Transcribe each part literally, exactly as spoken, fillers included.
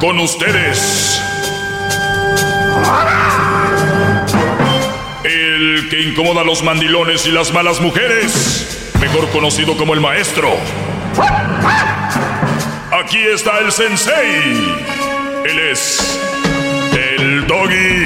con ustedes. El que incomoda a los mandilones y las malas mujeres, mejor conocido como el maestro. Aquí está el sensei. Él es el Doggy.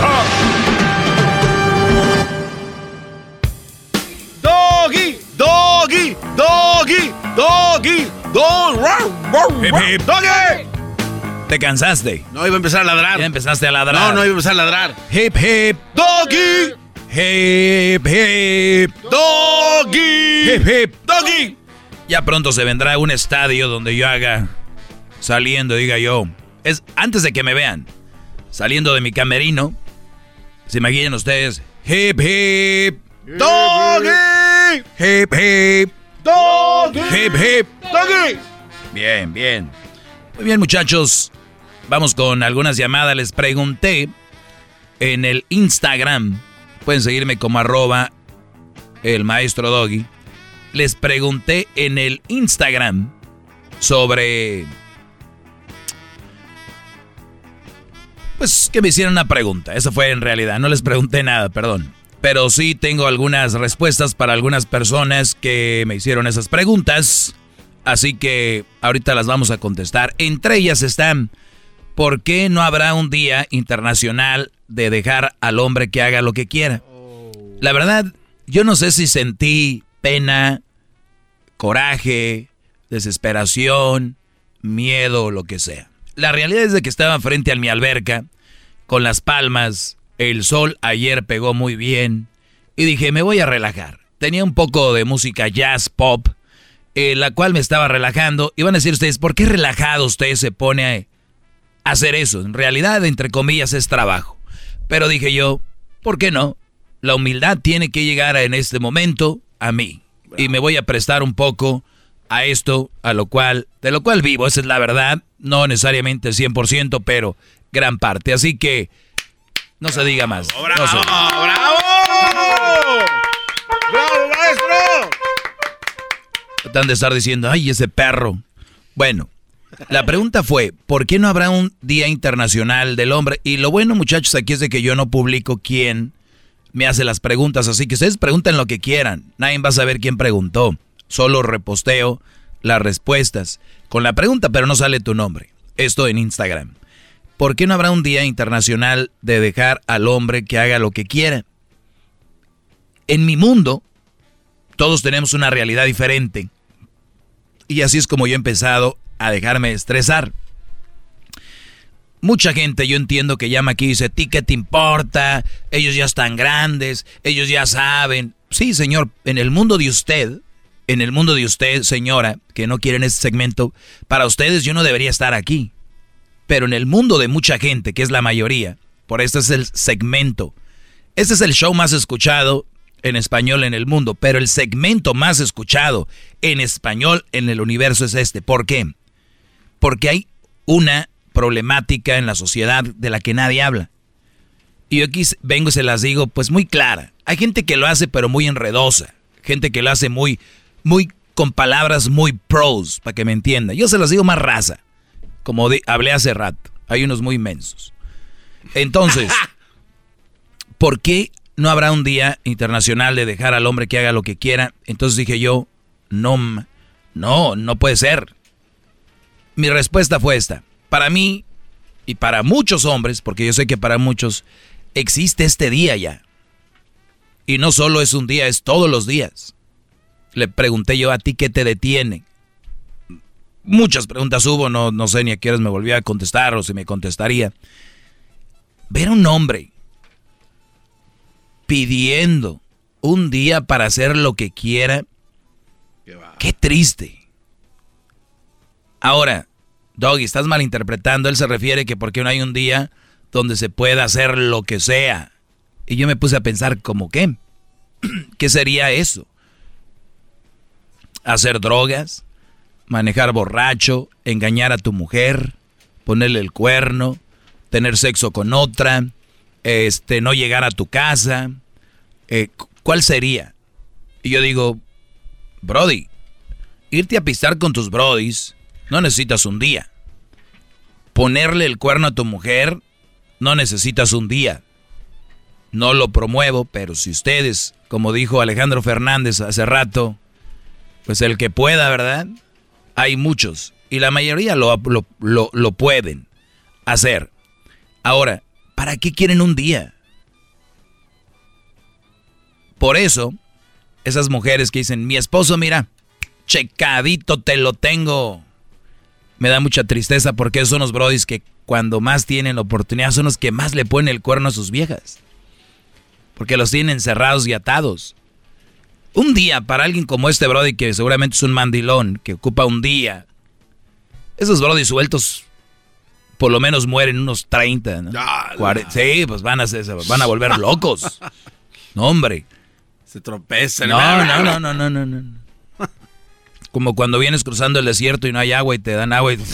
Doggy, Doggy, Doggy, Doggy, Doggy, Doggy. ¿Te cansaste? No, iba a empezar a ladrar. Ya empezaste a ladrar. No, no iba a empezar a ladrar. Hip, hip. Doggy. Hip, hip. Doggy. Hip, hip. Doggy. Ya pronto se vendrá un estadio donde yo haga, saliendo, diga yo, es antes de que me vean, saliendo de mi camerino, se imaginen ustedes, hip, hip. Doggy. Hip, hip. Doggy. Hip, hip. Doggy. Bien, bien. Muy bien, muchachos. Vamos con algunas llamadas. Les pregunté en el Instagram. Pueden seguirme como arroba el maestro Doggy. Les pregunté en el Instagram sobre... Pues que me hicieran una pregunta. Eso fue en realidad. No les pregunté nada, perdón. Pero sí tengo algunas respuestas para algunas personas que me hicieron esas preguntas. Así que ahorita las vamos a contestar. Entre ellas están, ¿por qué no habrá un día internacional de dejar al hombre que haga lo que quiera? La verdad, yo no sé si sentí pena, coraje, desesperación, miedo o lo que sea. La realidad es de que estaba frente a mi alberca, con las palmas, el sol ayer pegó muy bien, y dije, me voy a relajar. Tenía un poco de música jazz, pop, Eh, la cual me estaba relajando. Y van a decir ustedes, ¿por qué relajado usted se pone a hacer eso? En realidad, entre comillas, es trabajo. Pero dije yo, ¿por qué no? La humildad tiene que llegar en este momento a mí. Y me voy a prestar un poco a esto, a lo cual, de lo cual vivo. Esa es la verdad. No necesariamente el cien por ciento, pero gran parte. Así que, no se diga más. ¡Bravo, no se... bravo! ¡Bravo, maestro! Tratan de estar diciendo, ay, ese perro. Bueno, la pregunta fue, ¿por qué no habrá un Día Internacional del Hombre? Y lo bueno, muchachos, aquí es de que yo no publico quién me hace las preguntas, así que ustedes pregunten lo que quieran. Nadie va a saber quién preguntó. Solo reposteo las respuestas con la pregunta, pero no sale tu nombre. Esto en Instagram. ¿Por qué no habrá un Día Internacional de dejar al hombre que haga lo que quiera? En mi mundo, todos tenemos una realidad diferente. Y así es como yo he empezado a dejarme estresar. Mucha gente, yo entiendo que llama aquí y dice, ¿ti qué te importa? Ellos ya están grandes, ellos ya saben. Sí, señor, en el mundo de usted, en el mundo de usted, señora, que no quieren este segmento, para ustedes yo no debería estar aquí. Pero en el mundo de mucha gente, que es la mayoría, por este es el segmento. Este es el show más escuchado en español en el mundo, pero el segmento más escuchado en español en el universo es este. ¿Por qué? Porque hay una problemática en la sociedad de la que nadie habla. Y yo aquí vengo y se las digo pues muy clara. Hay gente que lo hace pero muy enredosa, gente que lo hace muy, muy con palabras muy pros, para que me entienda. Yo se las digo más raza, como de, hablé hace rato. Hay unos muy inmensos. Entonces, ¿por qué no habrá un día internacional de dejar al hombre que haga lo que quiera? Entonces dije yo, no, no, no puede ser. Mi respuesta fue esta. Para mí, y para muchos hombres, porque yo sé que para muchos, existe este día ya. Y no solo es un día, es todos los días. Le pregunté yo, ¿a ti qué te detiene? Muchas preguntas hubo, no, no sé ni a qué horas me volvía a contestar o si me contestaría. Ver a un hombre pidiendo un día para hacer lo que quiera, qué triste. Ahora, Doggy, estás malinterpretando. Él se refiere que porque no hay un día donde se pueda hacer lo que sea. Y yo me puse a pensar, ¿cómo qué? ¿Qué sería eso? ¿Hacer drogas? ¿Manejar borracho? ¿Engañar a tu mujer? ¿Ponerle el cuerno? ¿Tener sexo con otra? Este, ¿no llegar a tu casa? Eh, ¿Cuál sería? Y yo digo, Brody, irte a pistar con tus brodis no necesitas un día. ponerle el cuerno a tu mujer, no necesitas un día. No lo promuevo, pero si ustedes, como dijo Alejandro Fernández hace rato, pues el que pueda, ¿verdad? Hay muchos, y la mayoría lo, lo, lo, lo pueden hacer. Ahora, ¿para qué quieren un día? Por eso, esas mujeres que dicen, mi esposo, mira, checadito te lo tengo. Me da mucha tristeza porque son los brodis que cuando más tienen la oportunidad son los que más le ponen el cuerno a sus viejas. Porque los tienen encerrados y atados. Un día para alguien como este brody que seguramente es un mandilón, que ocupa un día. Esos brodis sueltos por lo menos mueren unos treinta, ¿no? cuarenta, sí, pues van a, ser, van a volver locos. No, hombre. Se tropezan. No, no, no, no, no, no, no. Como cuando vienes cruzando el desierto y no hay agua y te dan agua y...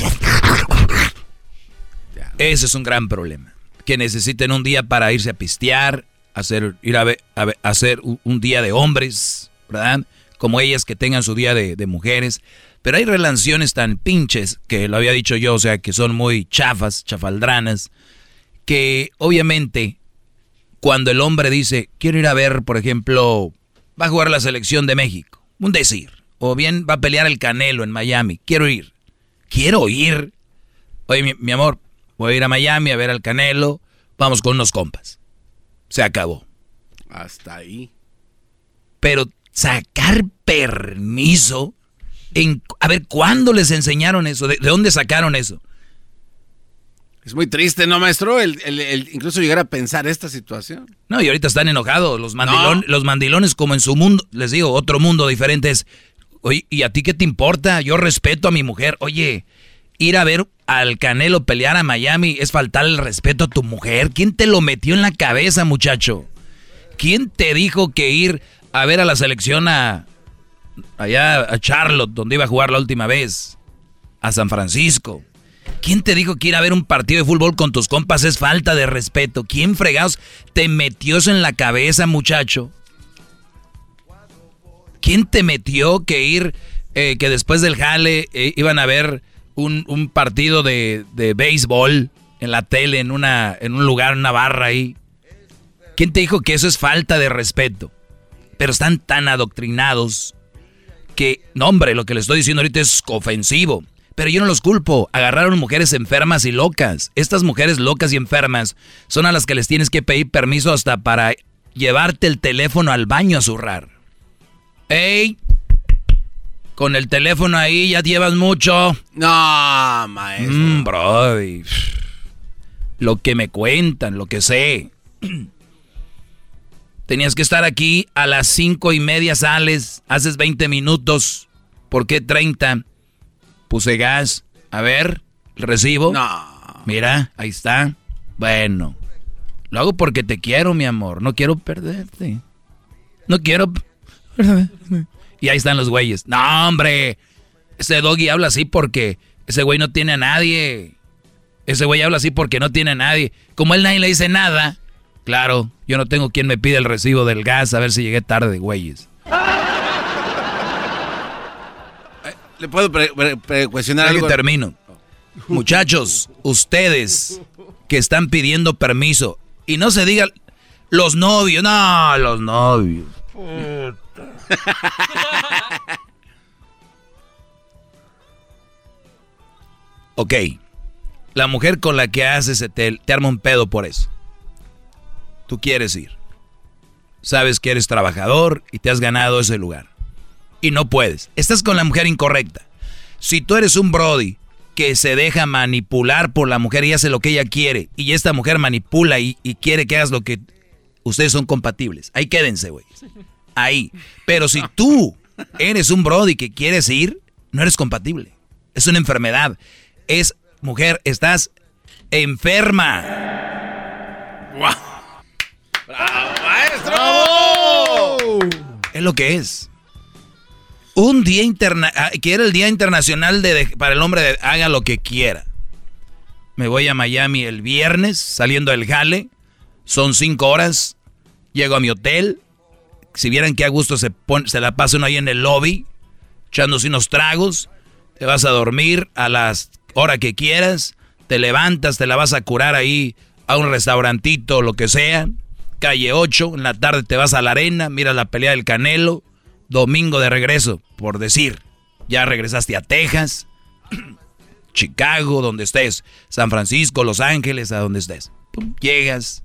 Ese es un gran problema. Que necesiten un día para irse a pistear, hacer, ir a, ver, a, ver, a hacer un, un día de hombres, ¿verdad? Como ellas que tengan su día de, de mujeres. Pero hay relaciones tan pinches, que lo había dicho yo, o sea, que son muy chafas, chafaldranas, que obviamente cuando el hombre dice, quiero ir a ver, por ejemplo, va a jugar la selección de México, un decir, o bien va a pelear el Canelo en Miami, quiero ir, quiero ir, oye, mi, mi amor, voy a ir a Miami a ver al Canelo, vamos con unos compas, se acabó. Hasta ahí. Pero sacar permiso, en, a ver, ¿cuándo les enseñaron eso? ¿De, de dónde sacaron eso? Es muy triste, ¿no, maestro? El, el, el incluso llegar a pensar esta situación. No, y ahorita están enojados. Los, mandilon, no. los mandilones, como en su mundo, les digo, otro mundo diferente es, oye, ¿y a ti qué te importa? Yo respeto a mi mujer. Oye, ir a ver al Canelo pelear a Miami es faltar el respeto a tu mujer. ¿Quién te lo metió en la cabeza, muchacho? ¿Quién te dijo que ir a ver a la selección a allá a Charlotte, donde iba a jugar la última vez? A San Francisco. ¿Quién te dijo que ir a ver un partido de fútbol con tus compas es falta de respeto? ¿Quién fregados te metió eso en la cabeza, muchacho? ¿Quién te metió que ir, eh, que después del jale eh, iban a ver un, un partido de, de béisbol en la tele, en, una, en un lugar, en una barra ahí? ¿Quién te dijo que eso es falta de respeto? Pero están tan adoctrinados que, no hombre, lo que les estoy diciendo ahorita es ofensivo. Pero yo no los culpo, agarraron mujeres enfermas y locas. Estas mujeres locas y enfermas son a las que les tienes que pedir permiso hasta para llevarte el teléfono al baño a zurrar. ¡Ey! Con el teléfono ahí ya llevas mucho. No, maestro. Mmm, brody. Lo que me cuentan, lo que sé. Tenías que estar aquí a las cinco y media, sales, haces veinte minutos. ¿Por qué treinta? Puse gas. A ver, el recibo. No. Mira, ahí está. Bueno. Lo hago porque te quiero, mi amor. No quiero perderte. No quiero... Y ahí están los güeyes. No, hombre. Ese doggy habla así porque ese güey no tiene a nadie. Ese güey habla así porque no tiene a nadie. Como él nadie le dice nada. Claro, yo no tengo quien me pida el recibo del gas a ver si llegué tarde, güeyes. ¿Le puedo pre pre pre cuestionar algo? Termino. Muchachos, ustedes que están pidiendo permiso, y no se diga los novios, no, los novios. Ok, la mujer con la que haces te, te arma un pedo por eso. Tú quieres ir. Sabes que eres trabajador y te has ganado ese lugar. Y no puedes. Estás con la mujer incorrecta. Si tú eres un brody que se deja manipular por la mujer y hace lo que ella quiere, y esta mujer manipula y, y quiere que hagas lo que... Ustedes son compatibles. Ahí quédense, güey. Ahí. Pero si tú eres un brody que quieres ir, no eres compatible. Es una enfermedad. Es, mujer, estás enferma. ¡Guau! ¡Bravo, maestro! ¡Bravo! Es lo que es. Un día interna que era el Día Internacional de, de para el hombre de haga lo que quiera. Me voy a Miami el viernes, saliendo del jale. Son cinco horas. Llego a mi hotel. Si vieran qué a gusto se, pone, se la pasa uno ahí en el lobby, echándose unos tragos. Te vas a dormir a las horas que quieras. te levantas, te la vas a curar ahí a un restaurantito, lo que sea, calle ocho, en la tarde te vas a la arena, miras la pelea del Canelo, domingo de regreso, por decir, ya regresaste a Texas, Chicago, donde estés, San Francisco, Los Ángeles, a donde estés. Pum, llegas,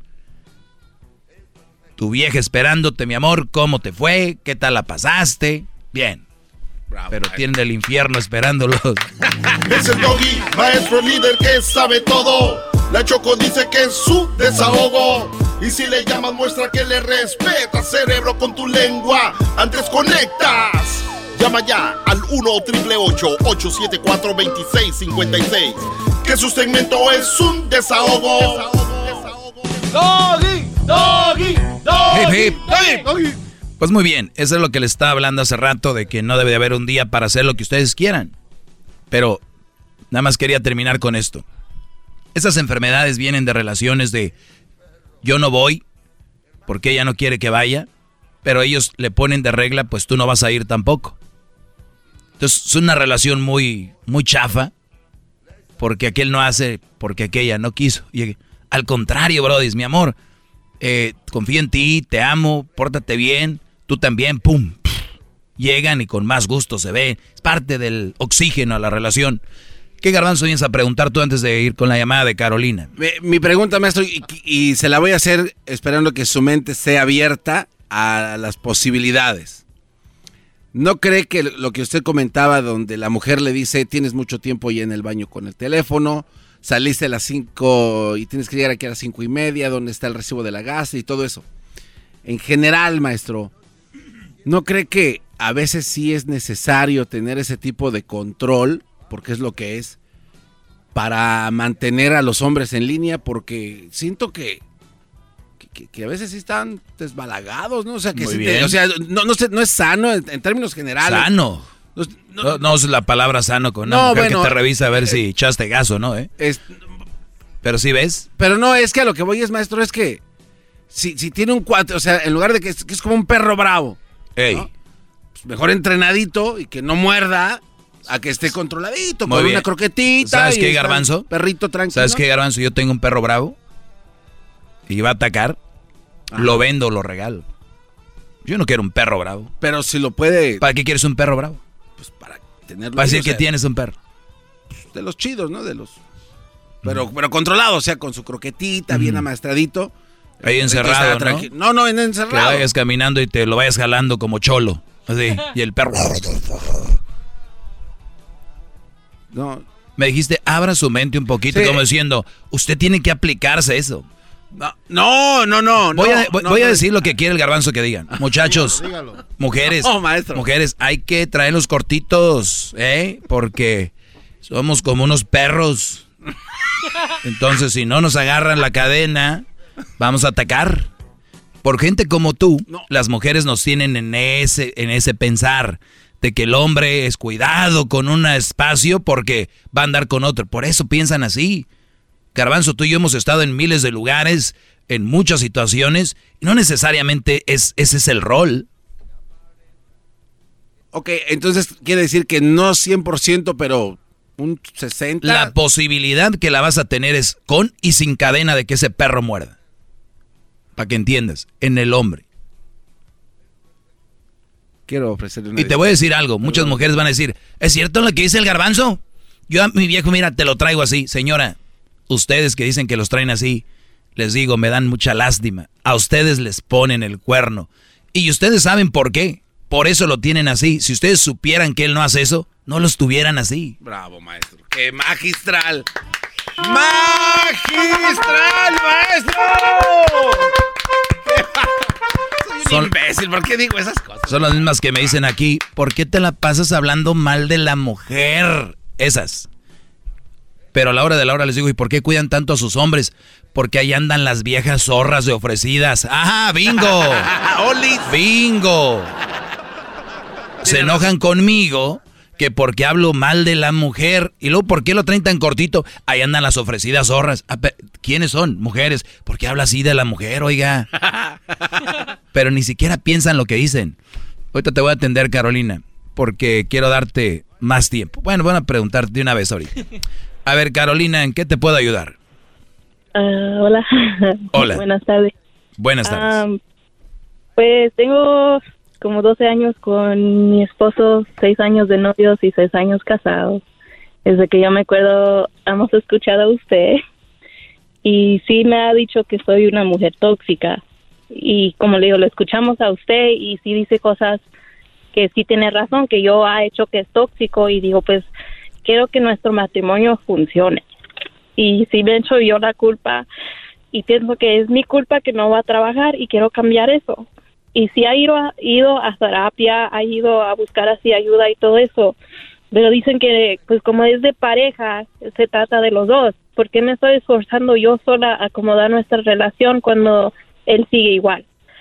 tu vieja esperándote, mi amor, ¿cómo te fue? ¿Qué tal la pasaste? Bien. Bravo, pero tienen el infierno esperándolos. Es el Doggy, maestro líder que sabe todo. La Choco dice que es su desahogo. Y si le llamas muestra que le respeta, cerebro, con tu lengua. Antes conectas. Llama ya al uno triple ocho ocho siete cuatro dos seis cinco seis. Que su segmento es un desahogo. Doggy, Doggy, Doggy, hip, hip. Doggy. Pues muy bien, eso es lo que les estaba hablando hace rato, de que no debe de haber un día para hacer lo que ustedes quieran. Pero nada más quería terminar con esto. Esas enfermedades vienen de relaciones de yo no voy porque ella no quiere que vaya, pero ellos le ponen de regla, pues tú no vas a ir tampoco. Entonces es una relación muy, muy chafa, porque aquel no hace, porque aquella no quiso. Y al contrario, brody, mi amor, eh, confío en ti, te amo, pórtate bien, tú también, pum, pff, llegan y con más gusto se ve. Es parte del oxígeno a la relación. ¿Qué garbanzo vienes a preguntar tú antes de ir con la llamada de Carolina? Mi, mi pregunta, maestro, y, y se la voy a hacer esperando que su mente esté abierta a las posibilidades. ¿No cree que lo que usted comentaba, donde la mujer le dice, tienes mucho tiempo ya en el baño con el teléfono, saliste a las cinco y tienes que llegar aquí a las cinco y media, ¿dónde está el recibo de la gas y todo eso? En general, maestro, ¿no cree que a veces sí es necesario tener ese tipo de control, porque es lo que es, para mantener a los hombres en línea? Porque siento que Que, que a veces sí están desbalagados, ¿no? O sea, que Muy sí bien. te, o sea, no, no, no es sano en, en términos generales. Sano. No, No, no, no es la palabra sano con una No, mujer bueno, que te revisa a ver eh, si echaste gas o no, ¿eh? es, Pero sí ves. pero no, es que a lo que voy es, maestro, es que si, si tiene un cuatro, o sea, en lugar de que es, que es como un perro bravo, Ey. ¿no? Pues mejor entrenadito y que no muerda, a que esté controladito, Muy con bien. una croquetita. ¿Sabes y qué, está Garbanzo? Perrito tranquilo. ¿Sabes qué, Garbanzo? Yo tengo un perro bravo y va a atacar. Ajá. Lo vendo, lo regalo. Yo no quiero un perro bravo. Pero si lo puede, ¿Para qué quieres un perro bravo? pues para tenerlo. Para ahí, decir o sea, que tienes un perro. de los chidos, ¿no? De los... Pero, pero controlado, o sea, con su croquetita, bien amaestradito. Ahí encerrado, ¿no? Tranqui- No, no, en Que encerrado. vayas caminando y te lo vayas jalando como cholo. Así. Y el perro. No, Me dijiste, abra su mente un poquito, Sí. como diciendo, usted tiene que aplicarse eso. no, no, no. no Voy, a, voy, no, voy a no. decir lo que quiere el garbanzo que digan. Muchachos, Dígalo. mujeres, No, maestro. mujeres, hay que traerlos cortitos, ¿eh? Porque somos como unos perros. Entonces, si no nos agarran la cadena, vamos a atacar. Por gente como tú, No. las mujeres nos tienen en ese, en ese pensar de que el hombre es cuidado con un espacio porque va a andar con otro. Por eso piensan así. Garbanzo, tú y yo hemos estado en miles de lugares, en muchas situaciones, y no necesariamente es, ese es el rol. Ok, entonces quiere decir que no cien por ciento, pero un sesenta. La posibilidad que la vas a tener es con y sin cadena de que ese perro muerda. Para que entiendas, en el hombre. Quiero ofrecerle una Y te voy a decir algo, muchas mujeres van a decir, ¿es cierto lo que dice el garbanzo? Yo a mi viejo, mira, te lo traigo así. Señora, ustedes que dicen que los traen así, les digo, me dan mucha lástima. A ustedes les ponen el cuerno. Y ustedes saben por qué. Por eso lo tienen así. Si ustedes supieran que él no hace eso, no los tuvieran así. Bravo, maestro. ¡Qué magistral! ¡Magistral, maestro! Soy un Son- imbécil, ¿por qué digo esas cosas? Son las mismas que me dicen aquí, ¿por qué te la pasas hablando mal de la mujer? Esas. Pero a la hora de la hora les digo, ¿y por qué cuidan tanto a sus hombres? Porque ahí andan las viejas zorras de ofrecidas. ¡Ajá, bingo! ¡Olis! ¡Bingo! Se enojan conmigo que porque hablo mal de la mujer. Y luego, ¿por qué lo traen tan cortito? Ahí andan las ofrecidas zorras. Ah, pe- ¿quiénes son? Mujeres. ¿Por qué habla así de la mujer, oiga? Pero ni siquiera piensan lo que dicen. Ahorita te voy a atender, Carolina, porque quiero darte más tiempo. Bueno, voy a preguntarte de una vez ahorita. A ver, Carolina, ¿en qué te puedo ayudar? Uh, hola. Hola. Buenas tardes. Buenas tardes. Um, pues tengo como doce años con mi esposo, seis años de novios y seis años casados. Desde que yo me acuerdo, hemos escuchado a usted y sí me ha dicho que soy una mujer tóxica. Y como le digo, lo escuchamos a usted y sí dice cosas que sí tiene razón, que yo ha hecho que es tóxico y digo, pues quiero que nuestro matrimonio funcione. Y sí me he hecho yo la culpa y pienso que es mi culpa que no va a trabajar y quiero cambiar eso. Y sí ha ido a, ido a terapia, ha ido a buscar así ayuda y todo eso, pero dicen que pues como es de pareja, se trata de los dos. ¿Por qué me estoy esforzando yo sola a acomodar nuestra relación cuando él sigue igual?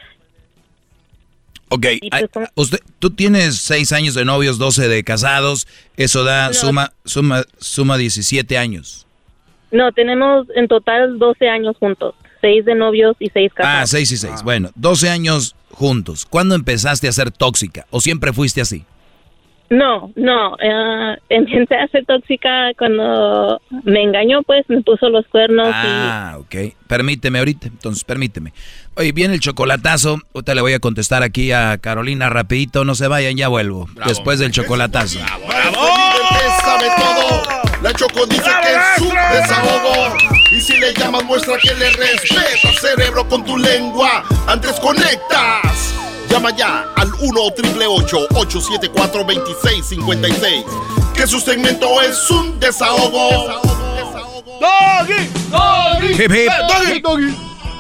Ok, pues, ay, usted, tú tienes seis años de novios, doce de casados, eso da no. suma, suma, suma diecisiete años. No, tenemos en total doce años juntos, seis de novios y seis casados. Ah, seis y seis, bueno, doce años juntos. ¿Cuándo empezaste a ser tóxica o siempre fuiste así? No, no, uh, empecé a ser tóxica cuando me engañó, pues me puso los cuernos. Ah, y... ok. Permíteme ahorita, entonces permíteme. Oye, viene el chocolatazo, ahorita le voy a contestar aquí a Carolina rapidito, no se vayan, ya vuelvo. Bravo, después del chocolatazo. ¡Bravo, bravo! Que sabe todo. La Choco dice que es su desahogo. Y si le llamas muestra que le respeta, cerebro, con tu lengua. Antes conectas. Llama ya al uno triple ocho ocho siete cuatro dos seis cinco seis. Que su segmento es un desahogo. ¡Doggy! ¡Doggy! Hip, hip. ¡Doggy! ¡Doggy!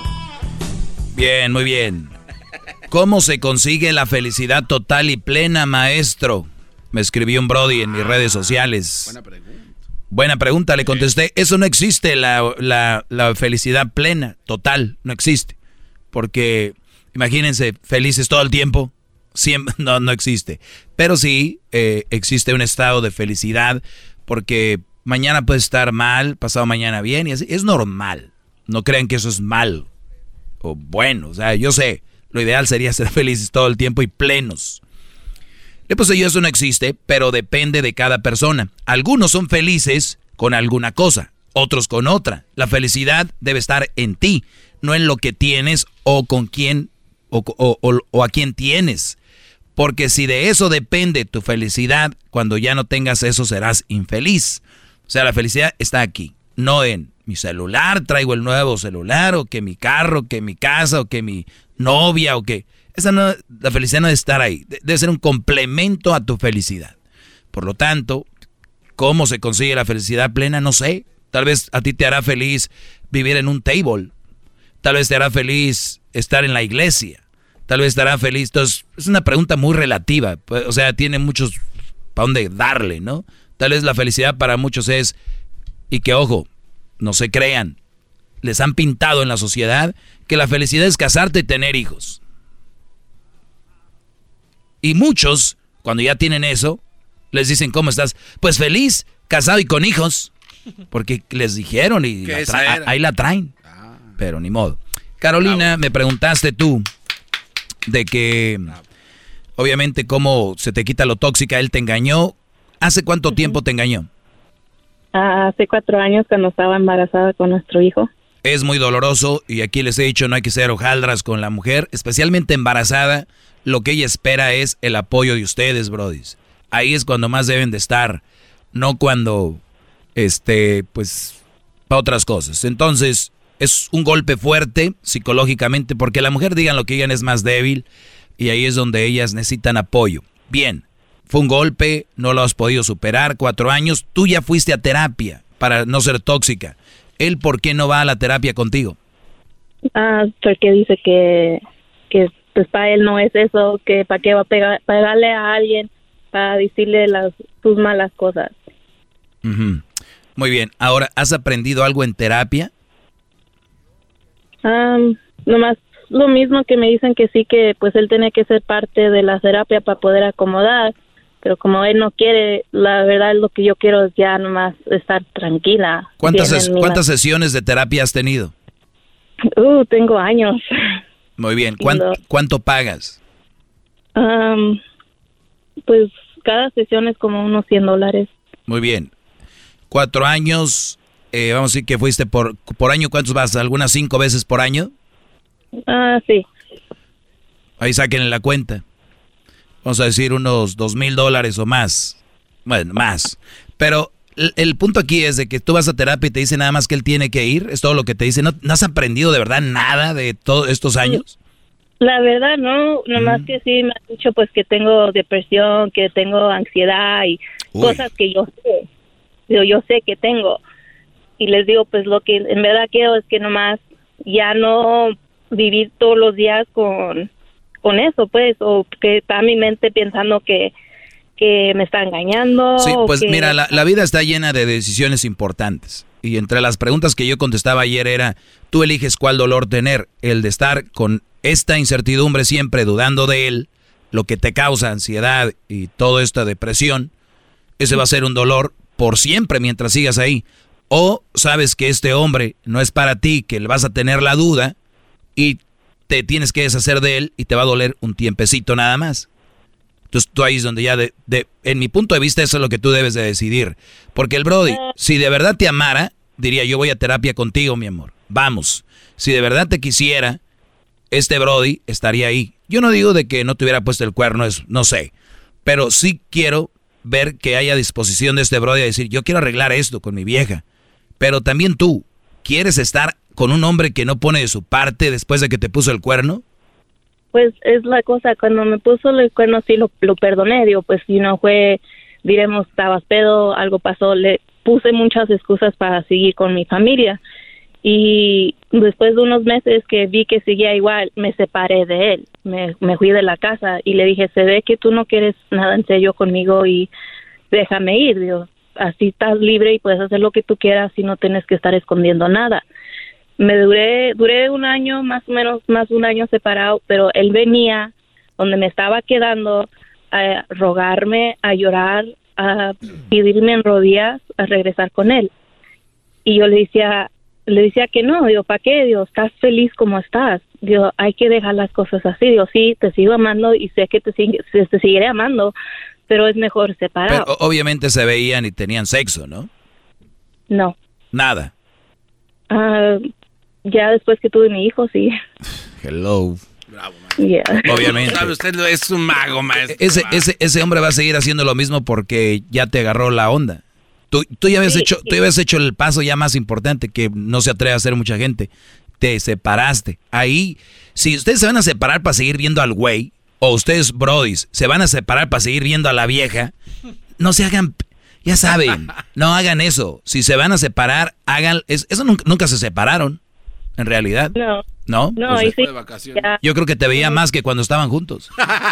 Bien, muy bien. ¿Cómo se consigue la felicidad total y plena, maestro? Me escribió un Brody en mis redes sociales. Buena pregunta. Buena pregunta, le contesté. Eso no existe, la, la, la felicidad plena, total, no existe. Porque... imagínense, felices todo el tiempo, siempre, no, no existe. Pero sí eh, existe un estado de felicidad porque mañana puede estar mal, pasado mañana bien y así. Es normal. No crean que eso es mal o bueno. O sea, yo sé, lo ideal sería ser felices todo el tiempo y plenos. Y pues yo eso no existe, pero depende de cada persona. Algunos son felices con alguna cosa, otros con otra. La felicidad debe estar en ti, no en lo que tienes o con quién O, o, o, o a quién tienes, porque si de eso depende tu felicidad, cuando ya no tengas eso serás infeliz. O sea, la felicidad está aquí, no en mi celular, traigo el nuevo celular, o que mi carro, que mi casa, o que mi novia, o que... Esa no, la felicidad no debe estar ahí, debe ser un complemento a tu felicidad. Por lo tanto, ¿cómo se consigue la felicidad plena? No sé, tal vez a ti te hará feliz vivir en un table, tal vez te hará feliz estar en la iglesia, tal vez estará feliz. Entonces, es una pregunta muy relativa, o sea, tiene muchos para dónde darle, ¿no? Tal vez la felicidad para muchos es, y que ojo, no se crean, les han pintado en la sociedad que la felicidad es casarte y tener hijos. Y muchos, cuando ya tienen eso, les dicen, ¿cómo estás? Pues feliz, casado y con hijos, porque les dijeron y la tra- ahí la traen, ah. Pero ni modo. Carolina, Bravo. Me preguntaste tú de que, Bravo. Obviamente, cómo se te quita lo tóxica, él te engañó. ¿Hace cuánto uh-huh. tiempo te engañó? Uh, hace cuatro años cuando estaba embarazada con nuestro hijo. Es muy doloroso y aquí les he dicho, no hay que ser hojaldras con la mujer, especialmente embarazada. Lo que ella espera es el apoyo de ustedes, brodis. Ahí es cuando más deben de estar, no cuando, este, pues, para otras cosas. Entonces... es un golpe fuerte psicológicamente porque la mujer, digan lo que digan, es más débil y ahí es donde ellas necesitan apoyo. Bien, fue un golpe, no lo has podido superar, cuatro años, tú ya fuiste a terapia para no ser tóxica. ¿Él por qué no va a la terapia contigo? Ah, porque dice que, que pues para él no es eso, que para qué va a pegar, pegarle a alguien para decirle las sus malas cosas. Uh-huh. Muy bien, ahora, ¿has aprendido algo en terapia? Um, nomás lo mismo que me dicen que sí, que pues él tiene que ser parte de la terapia para poder acomodar, pero como él no quiere, la verdad lo que yo quiero es ya nomás estar tranquila. ¿Cuántas, ses- ¿cuántas sesiones de terapia has tenido? Uh, tengo años. Muy bien, ¿cuánto, ¿cuánto pagas? Um, pues cada sesión es como unos cien dólares. Muy bien. Cuatro años, eh, vamos a decir que fuiste por, por año, ¿cuántos vas? ¿Algunas cinco veces por año? Ah, sí. Ahí saquen la cuenta. Vamos a decir unos dos mil dólares o más. Bueno, más. Pero el, el punto aquí es de que tú vas a terapia y te dice nada más que él tiene que ir. Es todo lo que te dice. ¿No, no has aprendido de verdad nada de todos estos años? La verdad, no. Nomás mm. que sí me han dicho pues que tengo depresión, que tengo ansiedad y Uy. cosas que yo sé. Yo, yo sé que tengo. Y les digo, pues lo que en verdad quiero es que nomás ya no vivir todos los días con, con eso, pues, o que está mi mente pensando que, que me está engañando. Sí, pues que... mira, la, la vida está llena de decisiones importantes. Y entre las preguntas que yo contestaba ayer era, tú eliges cuál dolor tener, el de estar con esta incertidumbre siempre dudando de él, lo que te causa ansiedad y toda esta depresión, ese va a ser un dolor por siempre mientras sigas ahí. O sabes que este hombre no es para ti, que le vas a tener la duda y te tienes que deshacer de él y te va a doler un tiempecito nada más. Entonces tú ahí es donde ya, de, de, en mi punto de vista, eso es lo que tú debes de decidir. Porque el Brody, si de verdad te amara, diría yo voy a terapia contigo, mi amor. Vamos. Si de verdad te quisiera, este Brody estaría ahí. Yo no digo de que no te hubiera puesto el cuerno, es, no sé. Pero sí quiero ver que haya disposición de este Brody a decir, yo quiero arreglar esto con mi vieja. Pero también tú, ¿quieres estar con un hombre que no pone de su parte después de que te puso el cuerno? Pues es la cosa, cuando me puso el cuerno sí lo, lo perdoné, digo, pues si no fue, diremos, estabas pedo, algo pasó, le puse muchas excusas para seguir con mi familia. Y después de unos meses que vi que seguía igual, me separé de él, me, me fui de la casa y le dije, se ve que tú no quieres nada en serio conmigo y déjame ir, digo. Así estás libre y puedes hacer lo que tú quieras y no tienes que estar escondiendo nada. Me duré, duré un año, más o menos, más de un año separado, pero él venía donde me estaba quedando a rogarme, a llorar, a pedirme en rodillas a regresar con él. Y yo le decía, le decía que no, digo, ¿para qué? Digo, estás feliz como estás. Digo, hay que dejar las cosas así. Digo, sí, te sigo amando y sé que te, sigue, te seguiré amando, pero es mejor separado. Pero obviamente se veían y tenían sexo, ¿no? No. Nada. Uh, ya después que tuve mi hijo, sí. Hello. Bravo, maestro. Yeah. Obviamente. ¿Sabe usted? Es un mago, maestro. Ese, ese, ese hombre va a seguir haciendo lo mismo porque ya te agarró la onda. Tú, tú ya habías sí, hecho, sí. tú ya habías hecho el paso ya más importante que no se atreve a hacer mucha gente. Te separaste. Ahí, si ustedes se van a separar para seguir viendo al güey, o ustedes, brodis, se van a separar para seguir viendo a la vieja, no se hagan, ya saben, no hagan eso. Si se van a separar, hagan, es, eso nunca, nunca se separaron, en realidad. No. ¿No? No, Pues, ahí sí. Ya. yo creo que te veía más que cuando estaban juntos.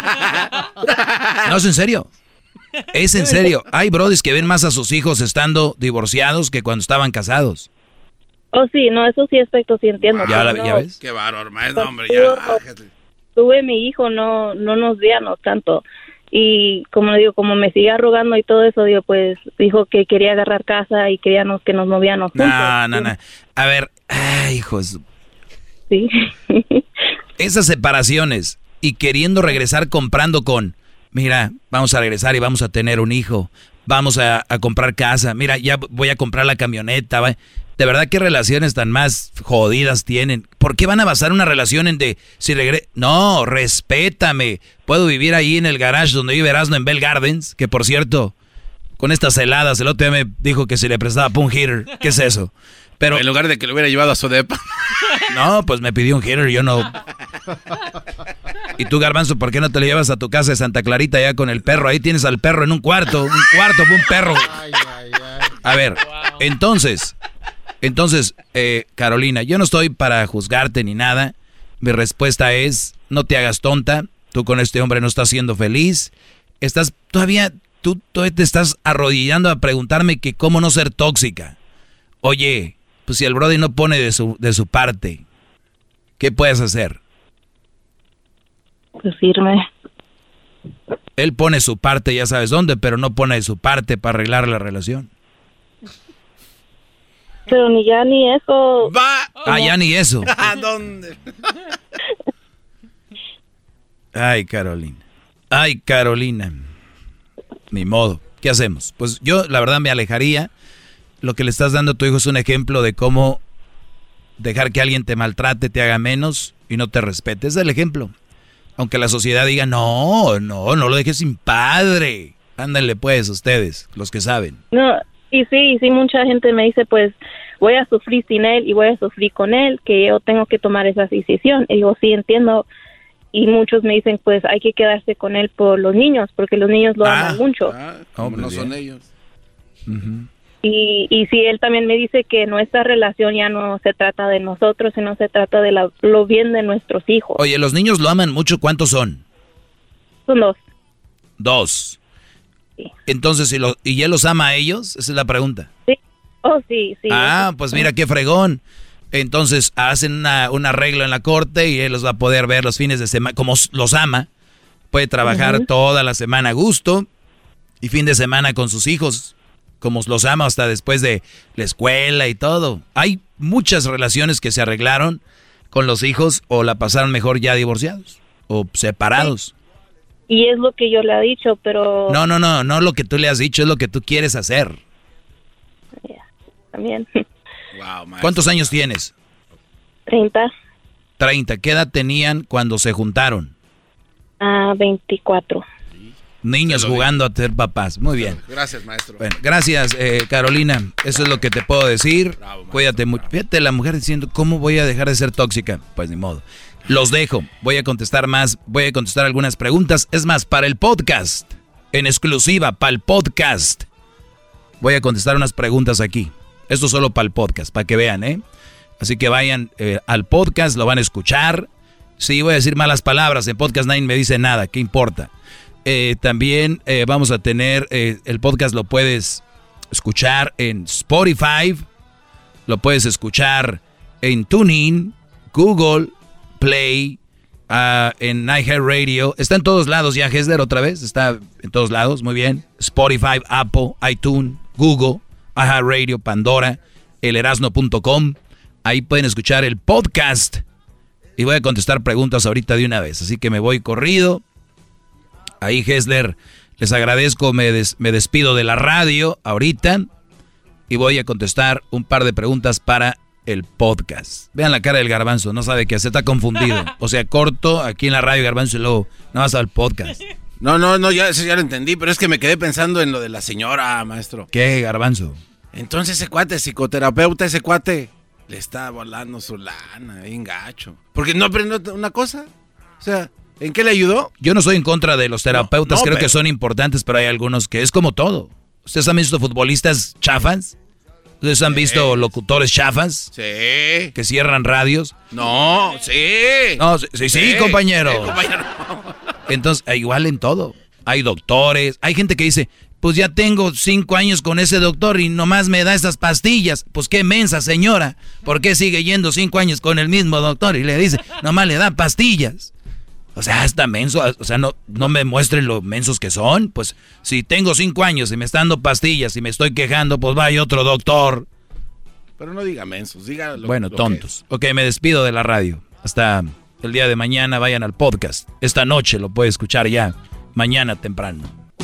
No, es en serio. Es en serio. Hay brodis que ven más a sus hijos estando divorciados que cuando estaban casados. Oh, sí, no, eso sí aspecto sí entiendo. ¿Ya, la, no, ¿ya ves? Qué bárbaro, maestro, hombre, Pues, ya. tuve mi hijo, no no nos veíamos tanto. Y como le digo, como me sigue rogando y todo eso, digo, pues dijo que quería agarrar casa y queríamos que nos movíamos juntos. No, no, no. A ver, ay, hijos. Sí. Esas separaciones y queriendo regresar comprando con, mira, vamos a regresar y vamos a tener un hijo, vamos a, a comprar casa, mira, ya voy a comprar la camioneta, ¿va? De verdad, ¿qué relaciones tan más jodidas tienen? ¿Por qué van a basar una relación en de si regreso? No, respétame. Puedo vivir ahí en el garage donde vive Erasmo en Bell Gardens, que por cierto, con estas heladas, el otro día me dijo que si le prestaba para un heater. ¿Qué es eso? Pero en lugar de que lo hubiera llevado a su depa. No, pues me pidió un heater y yo no. Y tú, Garbanzo, ¿por qué no te lo llevas a tu casa de Santa Clarita ya con el perro? Ahí tienes al perro en un cuarto, un cuarto para un perro. Ay, ay, ay. A ver, entonces... Entonces, eh, Carolina, yo no estoy para juzgarte ni nada. Mi respuesta es, no te hagas tonta. Tú con este hombre no estás siendo feliz. Estás todavía, tú todavía te estás arrodillando a preguntarme que cómo no ser tóxica. Oye, pues si el brody no pone de su, de su parte, ¿qué puedes hacer? Pues irme. Él pone su parte, ya sabes dónde, pero no pone de su parte para arreglar la relación. Pero ni ya ni eso. Va. Ah, ya ni eso. ¿A dónde? Ay, Carolina. Ay, Carolina. Ni modo. ¿Qué hacemos? Pues yo, la verdad, me alejaría. lo que le estás dando a tu hijo es un ejemplo de cómo dejar que alguien te maltrate, te haga menos y no te respete. Ese es el ejemplo. Aunque la sociedad diga, no, no, no lo dejes sin padre. Ándale pues, ustedes, los que saben. No, y sí, y sí, mucha gente me dice, pues, voy a sufrir sin él y voy a sufrir con él, que yo tengo que tomar esa decisión. Y digo, sí, entiendo. Y muchos me dicen, pues, hay que quedarse con él por los niños, porque los niños lo ah, aman mucho. Ah, oh, no son ellos. Uh-huh. Y, y sí, él también me dice que nuestra relación ya no se trata de nosotros, sino se trata de la, lo bien de nuestros hijos. Oye, los niños lo aman mucho. ¿Cuántos son? Son dos. Dos. Sí. Entonces, ¿y, lo, ¿y él los ama a ellos? Esa es la pregunta. Sí. Oh, sí, sí. Ah, pues mira qué fregón. Entonces, hacen una, un arreglo en la corte y él los va a poder ver los fines de semana. Como los ama, puede trabajar uh-huh. toda la semana a gusto y fin de semana con sus hijos. Como los ama hasta después de la escuela y todo. Hay muchas relaciones que se arreglaron con los hijos o la pasaron mejor ya divorciados o separados. Sí. Y es lo que yo le he dicho, pero... No, no, no, no lo que tú le has dicho, es lo que tú quieres hacer. Yeah, también. Wow, ¿cuántos años tienes? Treinta. Treinta. ¿Qué edad tenían cuando se juntaron? Ah, veinticuatro. Niños jugando a ser papás. Muy bien. Gracias, maestro. Bueno, gracias, eh, Carolina. Eso es lo que te puedo decir. Bravo, cuídate mucho. Fíjate la mujer diciendo, ¿cómo voy a dejar de ser tóxica? Pues ni modo. Los dejo. Voy a contestar más. Voy a contestar algunas preguntas. Es más, para el podcast. En exclusiva, para el podcast. Voy a contestar unas preguntas aquí. Esto solo para el podcast, para que vean, ¿eh? Así que vayan eh, al podcast, lo van a escuchar. Sí, voy a decir malas palabras. En Podcast Nine me dice nada. ¿Qué importa? Eh, también eh, vamos a tener, eh, el podcast lo puedes escuchar en Spotify, lo puedes escuchar en TuneIn, Google Play, uh, en iHeartRadio. Está en todos lados ya, Hesler, otra vez. Está en todos lados, muy bien. Spotify, Apple, iTunes, Google, iHeartRadio, Pandora, el erasno punto com. Ahí pueden escuchar el podcast. Y voy a contestar preguntas ahorita de una vez. Así que me voy corrido. Ahí, Hesler, les agradezco, me, des, me despido de la radio ahorita y voy a contestar un par de preguntas para el podcast. Vean la cara del Garbanzo, no sabe qué hacer, está confundido. O sea, corto aquí en la radio, Garbanzo, y luego nada más al podcast. No, no, no, ya, eso ya lo entendí, pero es que me quedé pensando en lo de la señora, maestro. ¿Qué, Garbanzo? Entonces ese cuate, psicoterapeuta, ese cuate, le está volando su lana, bien gacho. Porque no aprendió una cosa, o sea... ¿En qué le ayudó? Yo no soy en contra de los terapeutas, no, no, creo pero... que son importantes, pero hay algunos que es como todo. ¿Ustedes han visto futbolistas chafas? ¿Ustedes han sí. visto locutores chafas? Sí. ¿Que cierran radios? No, sí. No, sí, sí, sí, sí compañero. Sí, compañero. Entonces, igual en todo. Hay doctores, hay gente que dice, pues ya tengo cinco años con ese doctor y nomás me da estas pastillas. Pues qué mensa, señora. ¿Por qué sigue yendo cinco años con el mismo doctor? Y le dice, nomás le da pastillas. O sea, está menso, o sea, no, no me muestren lo mensos que son. Pues si tengo cinco años y me están dando pastillas y me estoy quejando, pues vaya otro doctor. Pero no diga mensos, diga lo, Bueno, lo tontos. Ok, me despido de la radio. Hasta el día de mañana vayan al podcast. Esta noche lo puede escuchar ya, mañana temprano.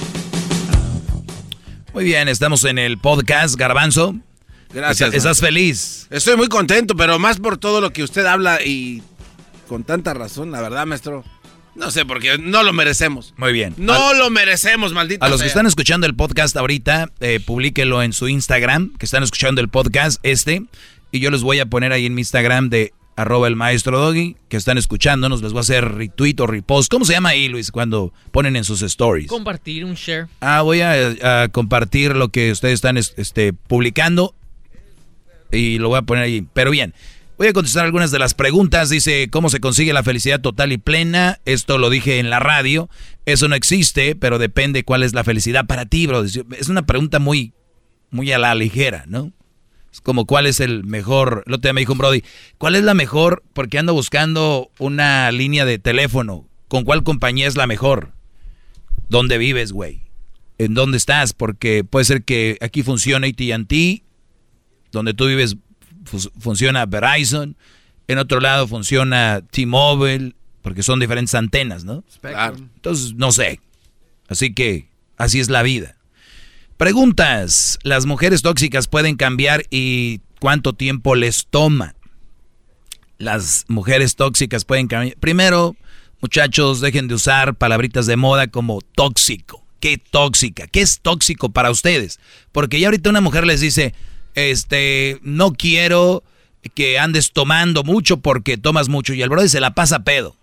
Muy bien, estamos en el podcast, Garbanzo. Gracias. ¿Estás, ¿Estás feliz? Estoy muy contento, pero más por todo lo que usted habla y con tanta razón, la verdad, maestro. No sé, porque no lo merecemos. Muy bien. No Al, lo merecemos, maldito A los sea. que están escuchando el podcast ahorita, eh, publíquelo en su Instagram, que están escuchando el podcast este, y yo les voy a poner ahí en mi Instagram de arroba el maestro Doggy, que están escuchándonos, les voy a hacer retweet o repost. ¿Cómo se llama ahí, Luis, cuando ponen en sus stories? Compartir, un share. Ah, voy a, a compartir lo que ustedes están este, publicando y lo voy a poner ahí. Pero bien. Voy a contestar algunas de las preguntas. Dice, ¿cómo se consigue la felicidad total y plena? Esto lo dije en la radio. Eso no existe, pero depende cuál es la felicidad para ti, bro. Es una pregunta muy, muy a la ligera, ¿no? Es como, ¿cuál es el mejor? El otro día me dijo un brody, ¿cuál es la mejor? Porque ando buscando una línea de teléfono. ¿Con cuál compañía es la mejor? ¿Dónde vives, güey? ¿En dónde estás? Porque puede ser que aquí funcione A T and T, donde tú vives funciona Verizon, en otro lado funciona T-Mobile, porque son diferentes antenas, ¿no? Claro. Entonces, no sé. Así que, así es la vida. Preguntas. ¿Las mujeres tóxicas pueden cambiar y cuánto tiempo les toma? Las mujeres tóxicas pueden cambiar. Primero, muchachos, dejen de usar palabritas de moda como tóxico. ¿Qué tóxica? ¿Qué es tóxico para ustedes? Porque ya ahorita una mujer les dice, este, no quiero que andes tomando mucho porque tomas mucho. Y el brother se la pasa pedo.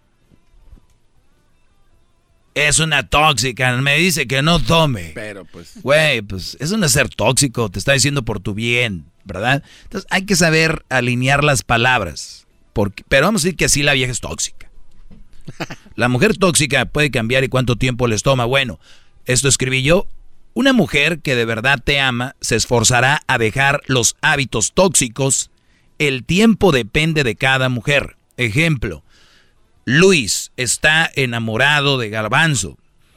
Es una tóxica, me dice que no tome. Pero pues... Güey, pues eso no es ser tóxico, te está diciendo por tu bien, ¿verdad? Entonces hay que saber alinear las palabras. Porque, pero vamos a decir que así la vieja es tóxica. La mujer tóxica puede cambiar y cuánto tiempo les toma. Bueno, esto escribí yo. Una mujer que de verdad te ama se esforzará a dejar los hábitos tóxicos. El tiempo depende de cada mujer. Ejemplo, Luis está enamorado de Garbanzo,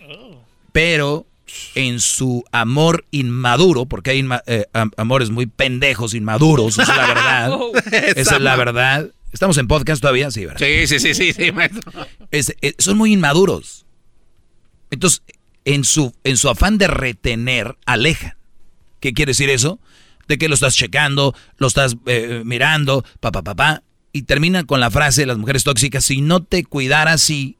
pero en su amor inmaduro, porque hay inma- eh, amores muy pendejos, inmaduros, esa es la verdad. Esa es la verdad. ¿Estamos en podcast todavía? Sí, ¿verdad? Sí, sí, sí, sí, sí, maestro. Es, es, son muy inmaduros. Entonces, en su, en su afán de retener, alejan. ¿Qué quiere decir eso? De que lo estás checando, lo estás eh, mirando, papá, papá. Pa, pa, y terminan con la frase de las mujeres tóxicas, si no te cuidara así,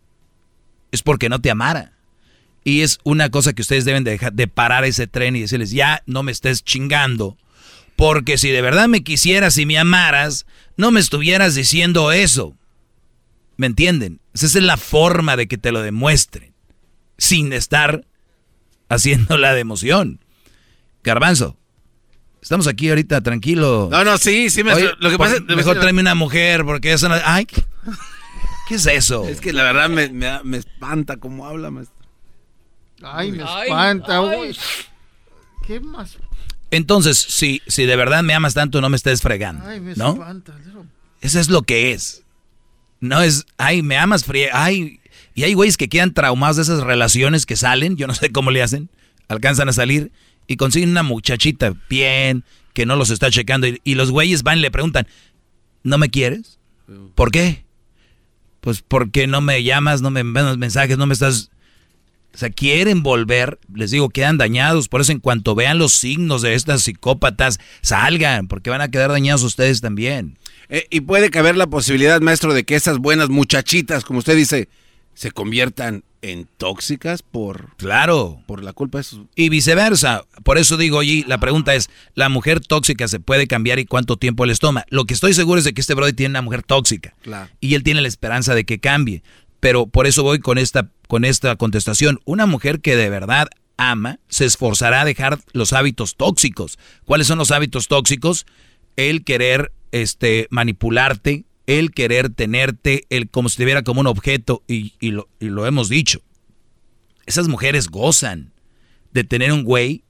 es porque no te amara. Y es una cosa que ustedes deben de, dejar, de parar ese tren y decirles, ya no me estés chingando. Porque si de verdad me quisieras y me amaras, no me estuvieras diciendo eso. ¿Me entienden? Esa es la forma de que te lo demuestren, sin estar haciendo la de emoción. Garbanzo, estamos aquí ahorita, tranquilo. No, no, sí, sí. Me, Oye, lo que pues, pasa, mejor me... tráeme una mujer, porque eso no... Ay, ¿qué es eso? Es que la verdad me, me, me espanta cómo habla, maestro. Ay, me Ay, espanta, ay. uy. ¿Qué más? Entonces, si, si de verdad me amas tanto, no me estés fregando, Ay, me ¿no? espanta. Eso es lo que es. No es, ay, me amas frío, ay... Y hay güeyes que quedan traumados de esas relaciones que salen, yo no sé cómo le hacen, alcanzan a salir y consiguen una muchachita bien, que no los está checando, y, y los güeyes van y le preguntan, ¿no me quieres? ¿Por qué? Pues porque no me llamas, no me envías mensajes, no me estás... O sea, quieren volver, les digo, quedan dañados, por eso en cuanto vean los signos de estas psicópatas, salgan, porque van a quedar dañados ustedes también. Eh, y puede caber la posibilidad, maestro, de que esas buenas muchachitas, como usted dice, se conviertan en tóxicas por... Claro. Por la culpa de sus... Y viceversa. Por eso digo, oye, la pregunta es, ¿la mujer tóxica se puede cambiar y cuánto tiempo les toma? Lo que estoy seguro es de que este brother tiene una mujer tóxica. Claro. Y él tiene la esperanza de que cambie. Pero por eso voy con esta, con esta contestación. Una mujer que de verdad ama, se esforzará a dejar los hábitos tóxicos. ¿Cuáles son los hábitos tóxicos? El querer este, manipularte, el querer tenerte, el como si te viera como un objeto, y, y, lo, y lo hemos dicho. Esas mujeres gozan de tener un güey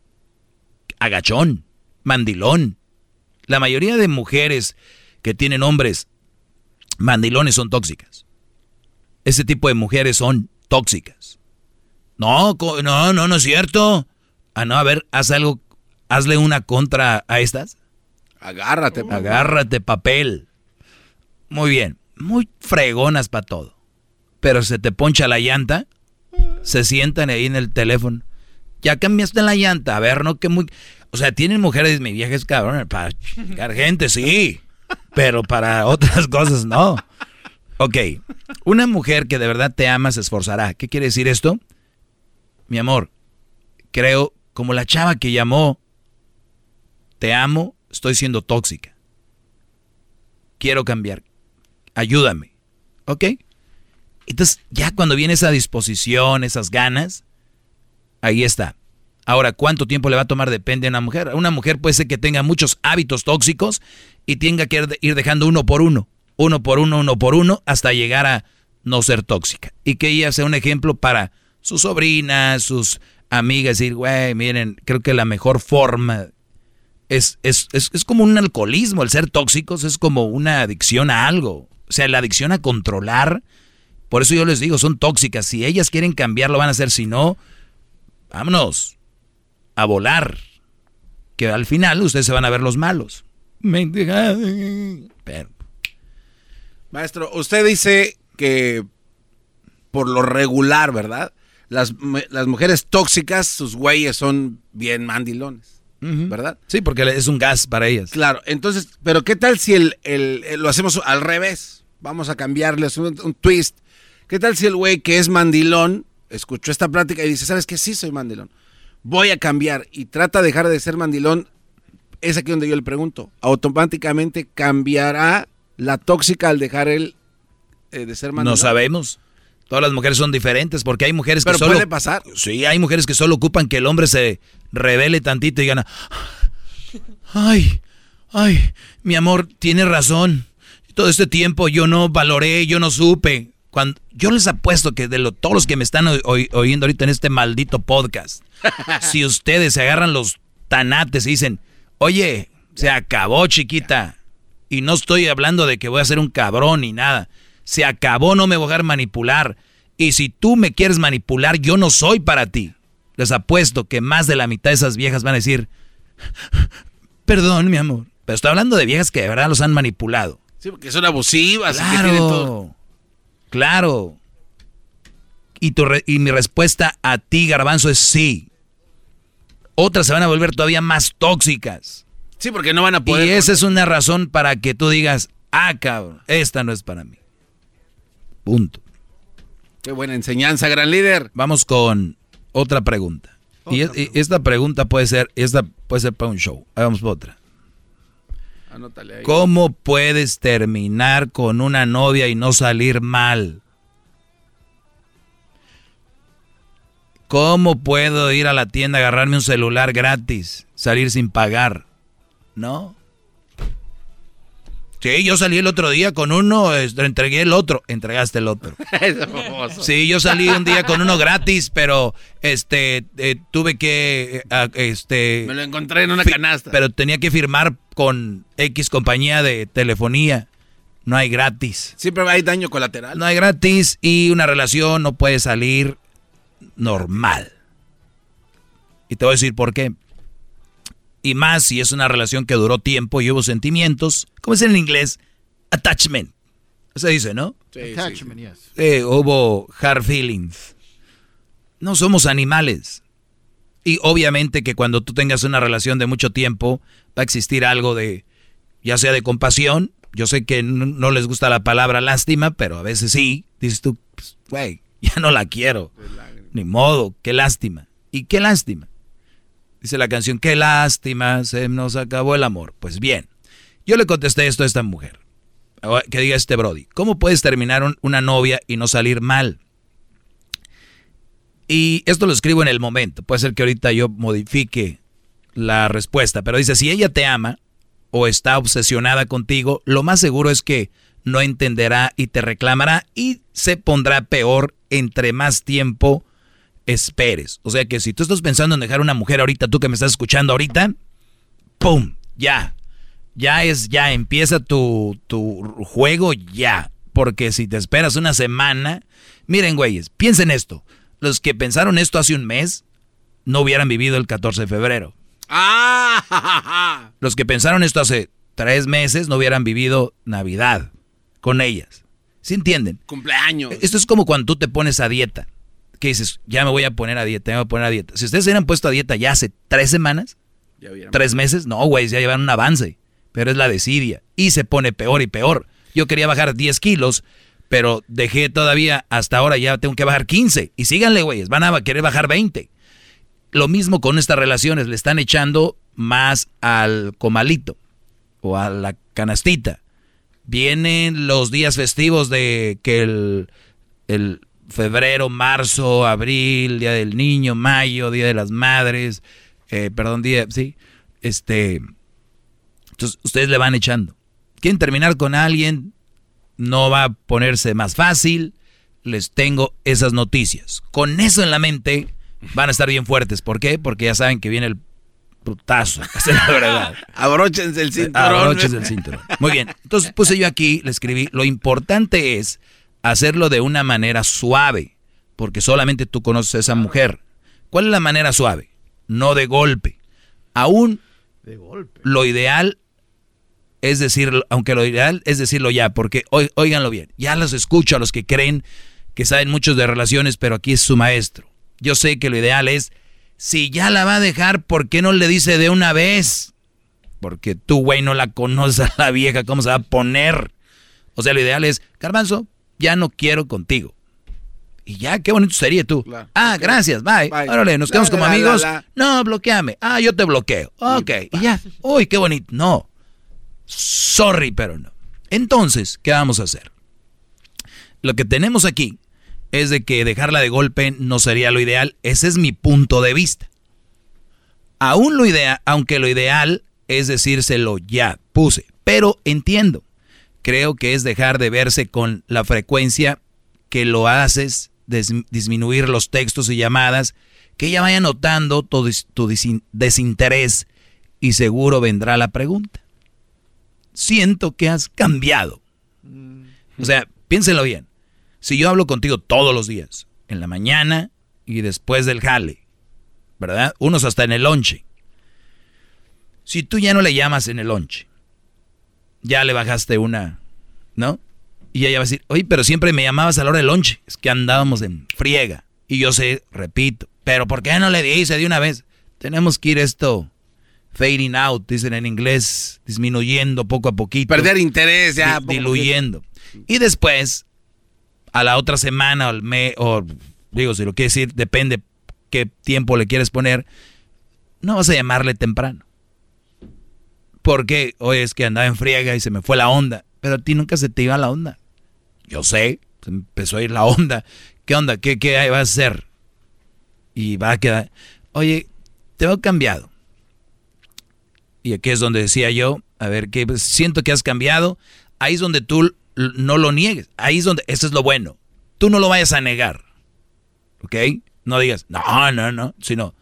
agachón, mandilón. La mayoría de mujeres que tienen hombres mandilones son tóxicas. Ese tipo de mujeres son tóxicas. No, no, no, no es cierto. Ah, no, a ver, haz algo, hazle una contra a estas. Agárrate. Uh. Agárrate, papel. Muy bien, muy fregonas para todo. Pero se te poncha la llanta, se sientan ahí en el teléfono. Ya cambiaste la llanta, a ver, no que muy... O sea, tienen mujeres, mi vieja es cabrón, para chingar gente, sí. Pero para otras cosas, no. Ok, una mujer que de verdad te ama se esforzará. ¿Qué quiere decir esto? Mi amor, creo, como la chava que llamó, te amo, estoy siendo tóxica. Quiero cambiar. Ayúdame. ¿Ok? Entonces, ya cuando viene esa disposición, esas ganas, ahí está. Ahora, ¿cuánto tiempo le va a tomar? Depende de una mujer. Una mujer puede ser que tenga muchos hábitos tóxicos y tenga que ir dejando uno por uno. Uno por uno, uno por uno, hasta llegar a no ser tóxica. Y que ella sea un ejemplo para sus sobrinas, sus amigas. Decir, güey, miren, creo que la mejor forma es, es, es, es como un alcoholismo. El ser tóxicos es como una adicción a algo. O sea, la adicción a controlar. Por eso yo les digo, son tóxicas. Si ellas quieren cambiar, lo van a hacer. Si no, vámonos a volar. Que al final ustedes se van a ver los malos. Pero... Maestro, usted dice que por lo regular, ¿verdad? las, las mujeres tóxicas, sus güeyes son bien mandilones, uh-huh. ¿verdad? Sí, porque es un gas para ellas. Claro, entonces, pero ¿qué tal si el, el, el lo hacemos al revés? Vamos a cambiarle un, un twist. ¿Qué tal si el güey que es mandilón escuchó esta plática y dice, ¿sabes qué? Sí soy mandilón. Voy a cambiar y trata de dejar de ser mandilón. Es aquí donde yo le pregunto, ¿automáticamente cambiará la tóxica al dejar el eh, de ser mandilón? No sabemos. Todas las mujeres son diferentes porque hay mujeres que Pero solo... puede pasar. Sí, hay mujeres que solo ocupan que el hombre se revele tantito y gana. Ay, ay, mi amor, tiene razón. Todo este tiempo yo no valoré, yo no supe. Cuando, yo les apuesto que de lo, todos los que me están oy, oyendo ahorita en este maldito podcast, si ustedes se agarran los tanates y dicen... Oye, se acabó, chiquita. Y no estoy hablando de que voy a ser un cabrón ni nada. Se acabó, no me voy a dejar manipular. Y si tú me quieres manipular, yo no soy para ti. Les apuesto que más de la mitad de esas viejas van a decir, perdón, mi amor. Pero estoy hablando de viejas que de verdad los han manipulado. Sí, porque son abusivas. Claro, y que tienen todo. Claro. Y, tu re- y mi respuesta a ti, Garbanzo, es sí. Otras se van a volver todavía más tóxicas. Sí, porque no van a poder... Y esa es una razón para que tú digas, ah, cabrón, esta no es para mí. Punto. Qué buena enseñanza, gran líder. Vamos con otra pregunta. Otra y, es, pregunta. y esta pregunta puede ser, esta puede ser para un show. Ahí vamos para otra. Anótale ahí. ¿Cómo puedes terminar con una novia y no salir mal? ¿Cómo puedo ir a la tienda, agarrarme un celular gratis, salir sin pagar? ¿No? Sí, yo salí el otro día con uno, entregué el otro, entregaste el otro. Sí, yo salí un día con uno gratis, pero este eh, tuve que eh, este me lo encontré en una canasta. Pero tenía que firmar con X compañía de telefonía. No hay gratis. Siempre hay daño colateral. No hay gratis y una relación no puede salir normal. Y te voy a decir por qué. Y más si es una relación que duró tiempo y hubo sentimientos. ¿Cómo es en inglés? Attachment. Se dice, ¿no? Sí, Attachment, sí. Yes. Eh, hubo hard feelings. No somos animales. Y obviamente que cuando tú tengas una relación de mucho tiempo, va a existir algo de, ya sea de compasión. Yo sé que no, no les gusta la palabra lástima, pero a veces sí. Dices tú, güey, pues, ya no la quiero. Ni modo, qué lástima. ¿Y qué lástima? Dice la canción, qué lástima, se nos acabó el amor. Pues bien, yo le contesté esto a esta mujer. Que diga este brody, ¿cómo puedes terminar un, una novia y no salir mal? Y esto lo escribo en el momento. Puede ser que ahorita yo modifique la respuesta. Pero dice, si ella te ama o está obsesionada contigo, lo más seguro es que no entenderá y te reclamará y se pondrá peor entre más tiempo esperes. O sea que si tú estás pensando en dejar una mujer ahorita, tú que me estás escuchando ahorita, ¡pum! Ya. Ya es, ya empieza tu, tu juego ya. Porque si te esperas una semana, miren güeyes, piensen esto. Los que pensaron esto hace un mes, no hubieran vivido el catorce de febrero. ¡Ah! Los que pensaron esto hace tres meses, no hubieran vivido Navidad con ellas. ¿Sí entienden? Cumpleaños. Esto es como cuando tú te pones a dieta. ¿Qué dices? Ya me voy a poner a dieta, ya me voy a poner a dieta. Si ustedes se hubieran puesto a dieta ya hace tres semanas, ya tres meses, no, güey, ya llevan un avance. Pero es la desidia. Y se pone peor y peor. Yo quería bajar diez kilos, pero dejé todavía, hasta ahora ya tengo que bajar quince. Y síganle, güeyes, van a querer bajar veinte. Lo mismo con estas relaciones, le están echando más al comalito o a la canastita. Vienen los días festivos de que el, el febrero, marzo, abril, Día del Niño, mayo, Día de las Madres, eh, perdón, día, sí, este, entonces ustedes le van echando. Quieren terminar con alguien, no va a ponerse más fácil, les tengo esas noticias. Con eso en la mente van a estar bien fuertes. ¿Por qué? Porque ya saben que viene el putazo. Esa es la verdad. Abróchense el cinturón. Abróchense el cinturón. Muy bien. Entonces puse yo aquí, le escribí, lo importante es hacerlo de una manera suave, porque solamente tú conoces a esa mujer. ¿Cuál es la manera suave? No de golpe. Aún de golpe. Lo ideal es decirlo, aunque lo ideal es decirlo ya, porque óiganlo bien. Ya los escucho a los que creen que saben muchos de relaciones, pero aquí es su maestro. Yo sé que lo ideal es, si ya la va a dejar, ¿por qué no le dice de una vez? Porque tú, güey, no la conoces a la vieja, ¿cómo se va a poner? O sea, lo ideal es, Garbanzo, ya no quiero contigo. Y ya, qué bonito sería tú. Claro. Ah, okay. Gracias, bye. bye. Órale, nos quedamos la, como la, amigos. La, la. No, bloqueame. Ah, yo te bloqueo. Ok, y, y ya. Uy, qué bonito. No. Sorry, pero no. Entonces, ¿qué vamos a hacer? Lo que tenemos aquí es de que dejarla de golpe no sería lo ideal. Ese es mi punto de vista. Aún lo ideal, aunque lo ideal es decírselo ya, puse. Pero entiendo. Creo que es dejar de verse con la frecuencia que lo haces, des, disminuir los textos y llamadas, que ella vaya notando tu, tu desinterés y seguro vendrá la pregunta. Siento que has cambiado. O sea, piénselo bien. Si yo hablo contigo todos los días, en la mañana y después del jale, ¿verdad? Unos hasta en el lonche. Si tú ya no le llamas en el lonche, ya le bajaste una, ¿no? Y ella va a decir, oye, pero siempre me llamabas a la hora del lonche. Es que andábamos en friega. Y yo sé, repito, pero ¿por qué no le dice de una vez? Tenemos que ir esto fading out, dicen en inglés, disminuyendo poco a poquito. Perder interés ya. Di, diluyendo. Y después, a la otra semana, o, el mes, o digo, si lo quieres decir, depende qué tiempo le quieres poner, no vas a llamarle temprano. Porque, oye, es que andaba en friega y se me fue la onda. Pero a ti nunca se te iba la onda. Yo sé, se empezó a ir la onda. ¿Qué onda? ¿Qué, qué vas a hacer? Y va a quedar, oye, te veo cambiado. Y aquí es donde decía yo, a ver, que siento que has cambiado. Ahí es donde tú no lo niegues. Ahí es donde, eso es lo bueno. Tú no lo vayas a negar. ¿Ok? No digas, no, no, no. Sino,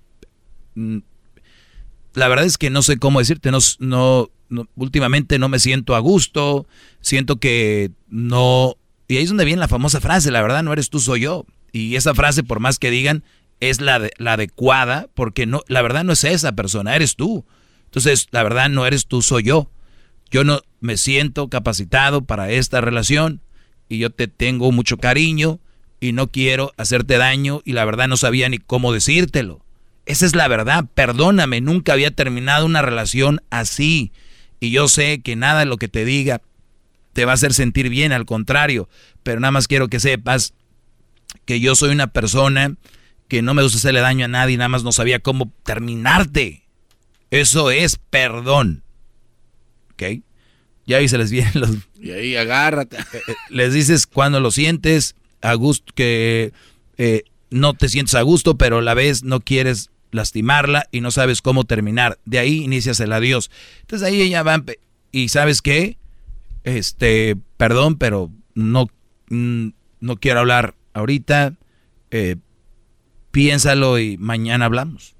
la verdad es que no sé cómo decirte, no, no, no, últimamente no me siento a gusto, siento que no, y ahí es donde viene la famosa frase, la verdad no eres tú, soy yo, y esa frase por más que digan, es la, de, la adecuada, porque no, la verdad no es esa persona, eres tú, entonces la verdad no eres tú, soy yo, yo no me siento capacitado para esta relación, y yo te tengo mucho cariño, y no quiero hacerte daño, y la verdad no sabía ni cómo decírtelo. Esa es la verdad, perdóname, nunca había terminado una relación así. Y yo sé que nada de lo que te diga te va a hacer sentir bien, al contrario. Pero nada más quiero que sepas que yo soy una persona que no me gusta hacerle daño a nadie, nada más no sabía cómo terminarte. Eso es perdón. ¿Ok? Y ahí se les vienen los... Y ahí agárrate. Les dices cuando lo sientes, a gusto, que eh, no te sientes a gusto, pero a la vez no quieres lastimarla y no sabes cómo terminar. De ahí inicias el adiós. Entonces ahí ella va, y ¿sabes qué? Este, perdón, pero no, no quiero hablar ahorita. Eh, piénsalo y mañana hablamos.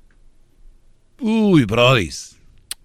Uy, brodis.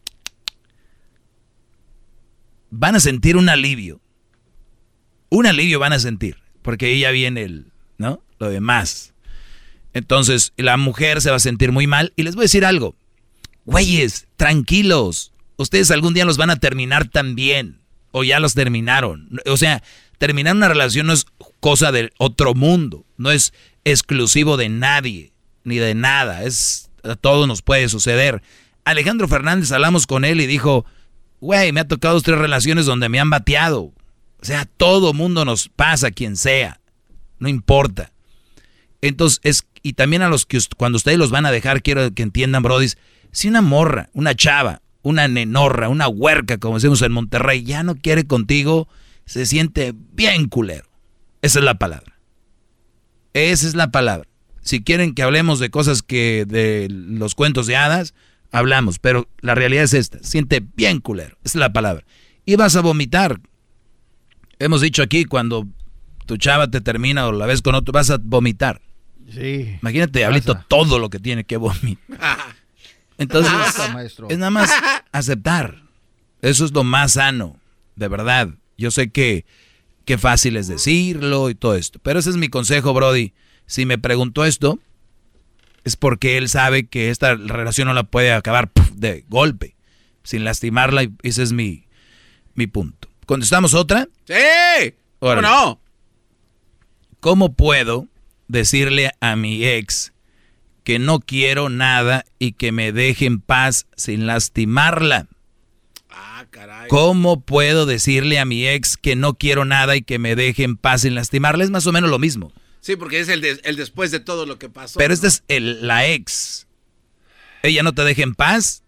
Van a sentir un alivio. Un alivio van a sentir, porque ahí ya viene el, ¿no? Lo demás. Entonces, la mujer se va a sentir muy mal. Y les voy a decir algo. Güeyes, tranquilos. Ustedes algún día los van a terminar también. O ya los terminaron. O sea, terminar una relación no es cosa del otro mundo. No es exclusivo de nadie. Ni de nada. Es, a todos nos puede suceder. Alejandro Fernández, hablamos con él y dijo, güey, me ha tocado dos, tres relaciones donde me han bateado. O sea, todo mundo nos pasa, quien sea. No importa. Entonces, es, y también a los que cuando ustedes los van a dejar, quiero que entiendan, brodis, si una morra, una chava, una nenorra, una huerca, como decimos en Monterrey, ya no quiere contigo, se siente bien culero. Esa es la palabra. Esa es la palabra. Si quieren que hablemos de cosas que de los cuentos de hadas, hablamos, pero la realidad es esta, se siente bien culero. Esa es la palabra. Y vas a vomitar. Hemos dicho aquí, cuando tu chava te termina o la ves con otro, vas a vomitar. Sí. Imagínate, Diablito, todo lo que tiene que vomitar. Entonces, Pasa, es nada más aceptar. Eso es lo más sano, de verdad. Yo sé que, que fácil es decirlo y todo esto, pero ese es mi consejo, Brody. Si me preguntó esto, es porque él sabe que esta relación no la puede acabar de golpe, sin lastimarla, y ese es mi, mi punto. ¿Contestamos otra? ¡Sí! ¿Cómo no? ¿Cómo puedo decirle a mi ex que no quiero nada y que me deje en paz sin lastimarla? Ah, caray. ¿Cómo puedo decirle a mi ex que no quiero nada y que me deje en paz sin lastimarla? Es más o menos lo mismo. Sí, porque es el, de, el después de todo lo que pasó. Pero ¿no? esta es el, la ex. ¿Ella no te deja en paz?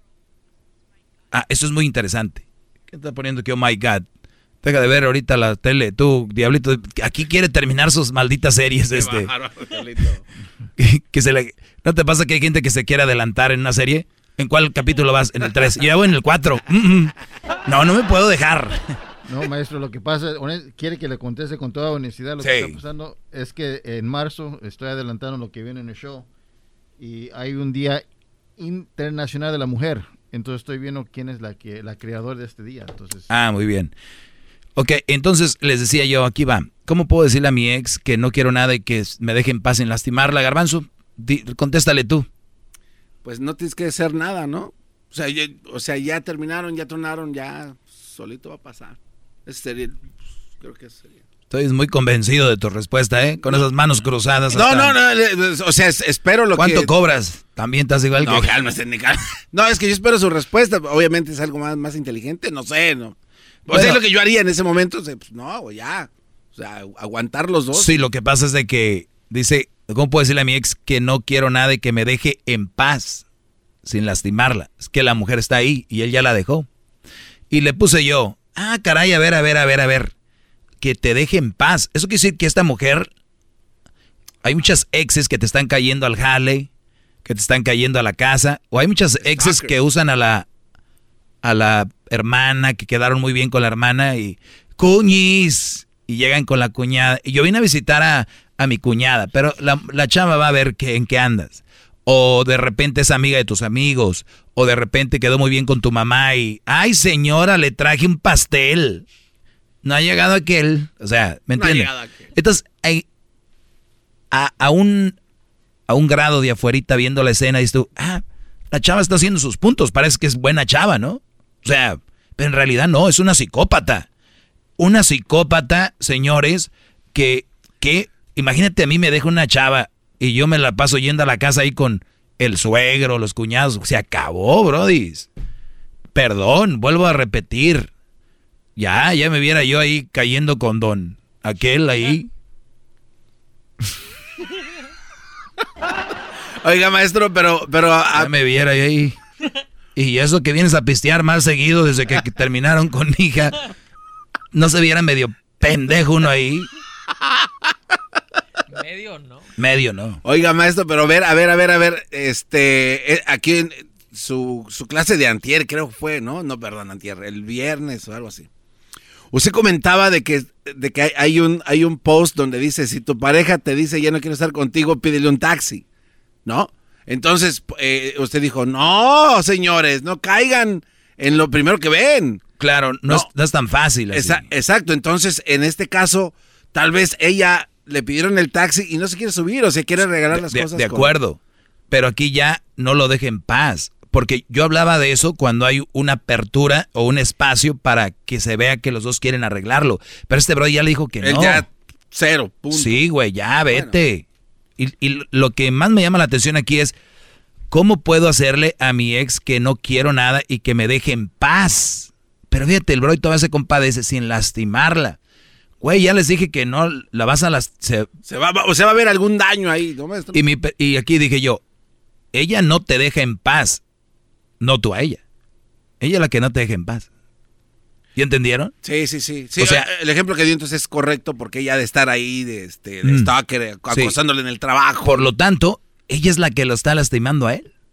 Ah, eso es muy interesante. ¿Qué está poniendo que oh my God? Deja de ver ahorita la tele, tú, diablito. Aquí quiere terminar sus malditas series. Qué este. bárbaro, diablito. que, que se le, ¿No te pasa que hay gente que se quiere adelantar en una serie? ¿En cuál capítulo vas? En el tres. Yo ya voy en el cuatro. Mm-mm. No, no me puedo dejar. No, maestro, lo que pasa, honest, quiere que le conteste con toda honestidad. Lo Sí. que está pasando es que en marzo estoy adelantando lo que viene en el show y hay un día internacional de la mujer. Entonces estoy viendo quién es la que la creadora de este día. Entonces, Ah, muy bien. Ok, entonces les decía yo, aquí va. ¿Cómo puedo decirle a mi ex que no quiero nada y que me deje en paz sin lastimarla? Garbanzo, di, contéstale tú. Pues no tienes que hacer nada, ¿no? O sea, ya, o sea, ya terminaron, ya tronaron, ya solito va a pasar. Ese sería, creo que ese sería. Estoy muy convencido de tu respuesta, ¿eh? Con esas manos cruzadas. No, hasta... no, no, o sea, espero lo ¿Cuánto que... ¿Cuánto cobras? También estás igual no, que... No, cálmate, ni cálmate. No, es que yo espero su respuesta. Obviamente es algo más, más inteligente, no sé, ¿no? O Bueno, sea, es lo que yo haría en ese momento. O sea, pues no, ya. O sea, aguantar los dos. Sí, lo que pasa es de que dice, ¿cómo puedo decirle a mi ex que no quiero nada y que me deje en paz sin lastimarla? Es que la mujer está ahí y él ya la dejó. Y le puse yo, ah, caray, a ver, a ver, a ver, a ver, que te deje en paz. Eso quiere decir que esta mujer, hay muchas exes que te están cayendo al jale, que te están cayendo a la casa, o hay muchas exes que usan a la, a la hermana, que quedaron muy bien con la hermana y cuñis, y llegan con la cuñada. Y yo vine a visitar a, a mi cuñada, pero la, la chava va a ver que, en qué andas. O de repente es amiga de tus amigos, o de repente quedó muy bien con tu mamá y, ay señora, le traje un pastel. No ha llegado aquel, o sea, ¿me entiendes? No entonces, hay, a, a, un, a un grado de afuerita viendo la escena, dices tú, ah, la chava está haciendo sus puntos, parece que es buena chava, ¿no? O sea, pero en realidad no, es una psicópata. Una psicópata, señores, que, que, imagínate a mí me deja una chava y yo me la paso yendo a la casa ahí con el suegro, los cuñados, se acabó, brodis. Perdón, vuelvo a repetir. Ya, ya me viera yo ahí cayendo con don aquel ahí. Oiga, maestro, pero... pero a... Ya me viera yo ahí. Y eso que vienes a pistear más seguido desde que terminaron con mi hija. ¿No se viera medio pendejo uno ahí? Medio no. Medio no. Oiga, maestro, pero a ver, a ver, a ver, a ver, este, eh, aquí en su, su clase de antier, creo que fue, ¿no? No, perdón, antier, el viernes o algo así. Usted comentaba de que, de que hay, hay un, hay un post donde dice, si tu pareja te dice ya no quiero estar contigo, pídele un taxi, ¿no? Entonces, eh, usted dijo, no, señores, no caigan en lo primero que ven. Claro, no, no. Es, no es tan fácil así. Esa, exacto, entonces, en este caso, tal vez ella le pidieron el taxi y no se quiere subir o se quiere regalar las de, cosas. De acuerdo, con... pero aquí ya no lo deje en paz. Porque yo hablaba de eso cuando hay una apertura o un espacio para que se vea que los dos quieren arreglarlo. Pero este bro ya le dijo que Él no. ya cero, punto. Sí, güey, ya vete. Bueno. Y, y lo que más me llama la atención aquí es, ¿cómo puedo hacerle a mi ex que no quiero nada y que me deje en paz? Pero fíjate, el bro todavía se compadece sin lastimarla. Güey, ya les dije que no la vas a las... Se, se va, o sea, va a haber algún daño ahí, ¿no, maestro? Y, mi, y aquí dije yo, ella no te deja en paz. No tú a ella. Ella es la que no te deja en paz. ¿Ya entendieron? Sí, sí, sí. sí o sea, el ejemplo que dio entonces es correcto porque ella de estar ahí, de, este, de mm, stalker, acosándole sí. en el trabajo. Por lo tanto, ella es la que lo está lastimando a él.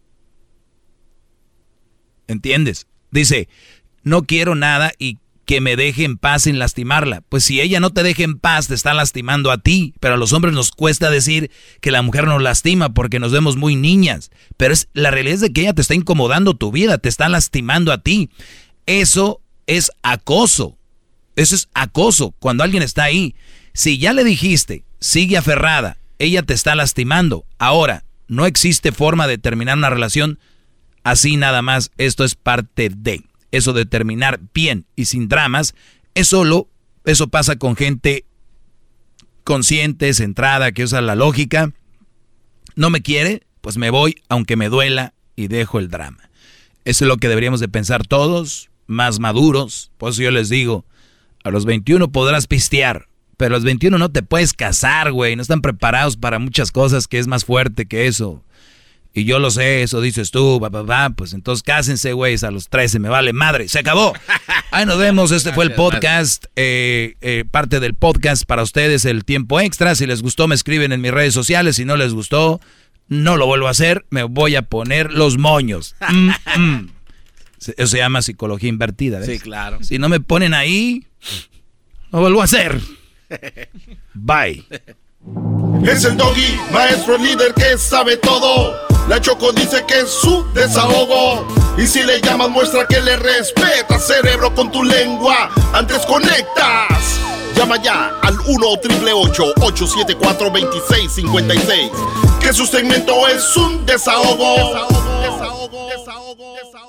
¿Entiendes? Dice, no quiero nada y que me deje en paz sin lastimarla. Pues si ella no te deja en paz, te está lastimando a ti. Pero a los hombres nos cuesta decir que la mujer nos lastima porque nos vemos muy niñas. Pero es, la realidad es de que ella te está incomodando tu vida, te está lastimando a ti. Eso es acoso. Eso es acoso. Cuando alguien está ahí, si ya le dijiste, sigue aferrada, ella te está lastimando. Ahora, no existe forma de terminar una relación así nada más. Esto es parte de... Eso de terminar bien y sin dramas, es solo, eso pasa con gente consciente, centrada, que usa la lógica. No me quiere, pues me voy, aunque me duela, y dejo el drama. Eso es lo que deberíamos de pensar todos, más maduros. Por eso yo les digo, a los veintiuno podrás pistear, pero a los veintiuno no te puedes casar, güey. No están preparados para muchas cosas que es más fuerte que eso. Y yo lo sé, eso dices tú, va, va, va. Pues entonces cásense, güey, a los trece, me vale madre. ¡Se acabó! Ahí nos vemos, este fue el podcast, eh, eh, parte del podcast para ustedes, el tiempo extra. Si les gustó, me escriben en mis redes sociales. Si no les gustó, no lo vuelvo a hacer, me voy a poner los moños. Mm, mm. Eso se llama psicología invertida, ¿ves? Sí, claro. Si no me ponen ahí, lo vuelvo a hacer. Bye. Es el Doggy, maestro líder que sabe todo. La Choco dice que es su desahogo. Y si le llamas, muestra que le respeta, cerebro, con tu lengua. Antes conectas. Llama ya al uno triple ocho ocho siete cuatro dos seis cinco seis. Que su segmento es un desahogo. Desahogo, desahogo, desahogo.